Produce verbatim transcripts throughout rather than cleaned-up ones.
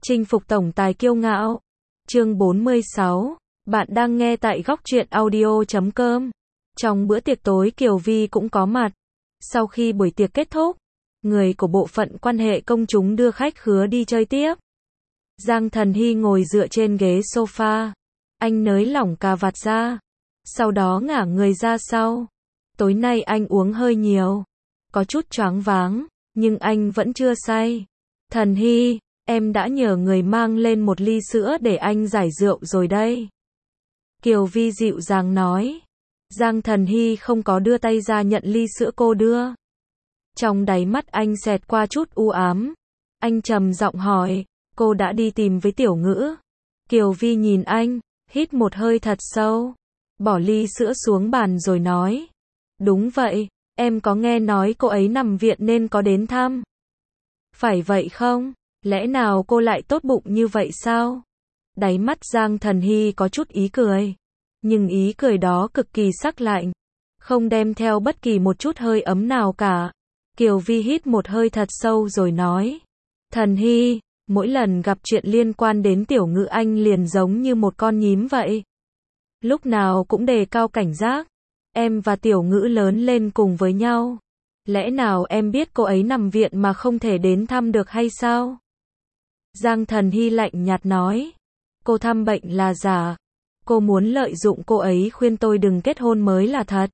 Chinh phục tổng tài kiêu ngạo. Chương bốn mươi sáu. Bạn đang nghe tại góc truyện audio chấm com. Trong bữa tiệc tối Kiều Vi cũng có mặt. Sau khi buổi tiệc kết thúc, người của bộ phận quan hệ công chúng đưa khách khứa đi chơi tiếp. Giang Thần Hy ngồi dựa trên ghế sofa. Anh nới lỏng cà vạt ra. Sau đó ngả người ra sau. Tối nay anh uống hơi nhiều. Có chút choáng váng, nhưng anh vẫn chưa say. Thần Hy, em đã nhờ người mang lên một ly sữa để anh giải rượu rồi đây. Kiều Vi dịu dàng nói. Giang Thần Hy không có đưa tay ra nhận ly sữa cô đưa. Trong đáy mắt anh xẹt qua chút u ám. Anh trầm giọng hỏi, cô đã đi tìm với Tiểu Ngữ. Kiều Vi nhìn anh, hít một hơi thật sâu. Bỏ ly sữa xuống bàn rồi nói. Đúng vậy, em có nghe nói cô ấy nằm viện nên có đến thăm. Phải vậy không? Lẽ nào cô lại tốt bụng như vậy sao? Đáy mắt Giang Thần Hy có chút ý cười. Nhưng ý cười đó cực kỳ sắc lạnh. Không đem theo bất kỳ một chút hơi ấm nào cả. Kiều Vi hít một hơi thật sâu rồi nói. Thần Hy, mỗi lần gặp chuyện liên quan đến Tiểu Ngữ anh liền giống như một con nhím vậy. Lúc nào cũng đề cao cảnh giác. Em và Tiểu Ngữ lớn lên cùng với nhau. Lẽ nào em biết cô ấy nằm viện mà không thể đến thăm được hay sao? Giang Thần Hy lạnh nhạt nói. Cô thăm bệnh là giả. Cô muốn lợi dụng cô ấy khuyên tôi đừng kết hôn mới là thật.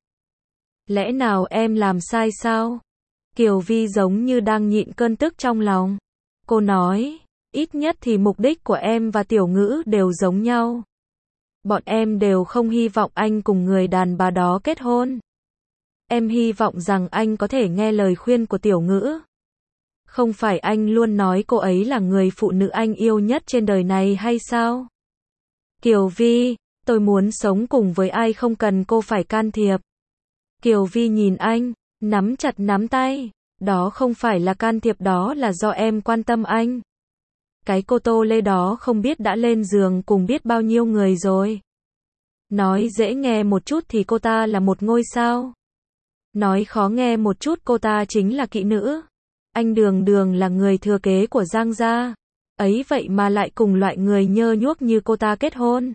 Lẽ nào em làm sai sao? Kiều Vi giống như đang nhịn cơn tức trong lòng. Cô nói, ít nhất thì mục đích của em và Tiểu Ngữ đều giống nhau. Bọn em đều không hy vọng anh cùng người đàn bà đó kết hôn. Em hy vọng rằng anh có thể nghe lời khuyên của Tiểu Ngữ. Không phải anh luôn nói cô ấy là người phụ nữ anh yêu nhất trên đời này hay sao? Kiều Vi, tôi muốn sống cùng với ai không cần cô phải can thiệp. Kiều Vi nhìn anh, nắm chặt nắm tay. Đó không phải là can thiệp, đó là do em quan tâm anh. Cái cô Tô Lê đó không biết đã lên giường cùng biết bao nhiêu người rồi. Nói dễ nghe một chút thì cô ta là một ngôi sao. Nói khó nghe một chút cô ta chính là kỹ nữ. Anh đường đường là người thừa kế của Giang gia. Ấy vậy mà lại cùng loại người nhơ nhuốc như cô ta kết hôn.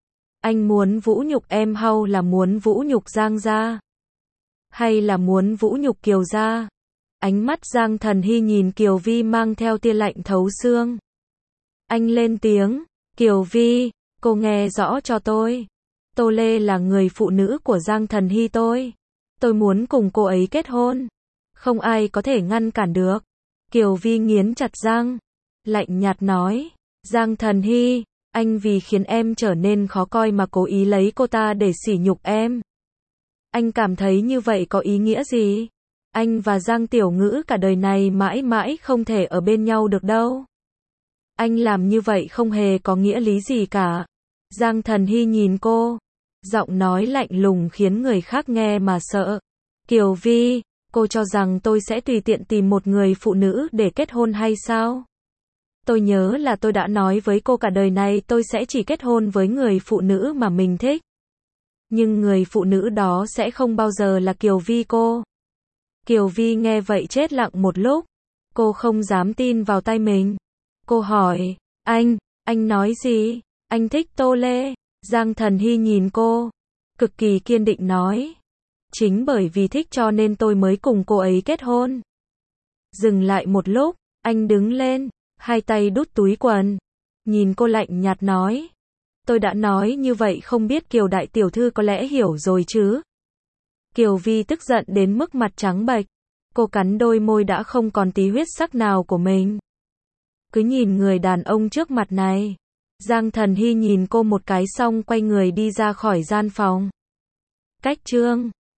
Anh muốn vũ nhục em hay là muốn vũ nhục Giang gia? Hay là muốn vũ nhục Kiều gia? Ánh mắt Giang Thần Hy nhìn Kiều Vi mang theo tia lạnh thấu xương. Anh lên tiếng, Kiều Vi, cô nghe rõ cho tôi. Tô Lê là người phụ nữ của Giang Thần Hy tôi. Tôi muốn cùng cô ấy kết hôn. Không ai có thể ngăn cản được. Kiều Vi nghiến chặt răng. Lạnh nhạt nói. Giang Thần Hy, anh vì khiến em trở nên khó coi mà cố ý lấy cô ta để sỉ nhục em. Anh cảm thấy như vậy có ý nghĩa gì? Anh và Giang Tiểu Ngữ cả đời này mãi mãi không thể ở bên nhau được đâu. Anh làm như vậy không hề có nghĩa lý gì cả. Giang Thần Hy nhìn cô. Giọng nói lạnh lùng khiến người khác nghe mà sợ. Kiều Vi, cô cho rằng tôi sẽ tùy tiện tìm một người phụ nữ để kết hôn hay sao? Tôi nhớ là tôi đã nói với cô cả đời này tôi sẽ chỉ kết hôn với người phụ nữ mà mình thích. Nhưng người phụ nữ đó sẽ không bao giờ là Kiều Vi cô. Kiều Vi nghe vậy chết lặng một lúc. Cô không dám tin vào tai mình. Cô hỏi, anh, anh nói gì? Anh thích Tô Lê? Giang Thần Hy nhìn cô. Cực kỳ kiên định nói. Chính bởi vì thích cho nên tôi mới cùng cô ấy kết hôn. Dừng lại một lúc, anh đứng lên, hai tay đút túi quần. Nhìn cô lạnh nhạt nói. Tôi đã nói như vậy không biết Kiều đại tiểu thư có lẽ hiểu rồi chứ? Kiều Vi tức giận đến mức mặt trắng bệch. Cô cắn đôi môi đã không còn tí huyết sắc nào của mình. Cứ nhìn người đàn ông trước mặt này. Giang Thần Hy nhìn cô một cái xong quay người đi ra khỏi gian phòng. Cách chương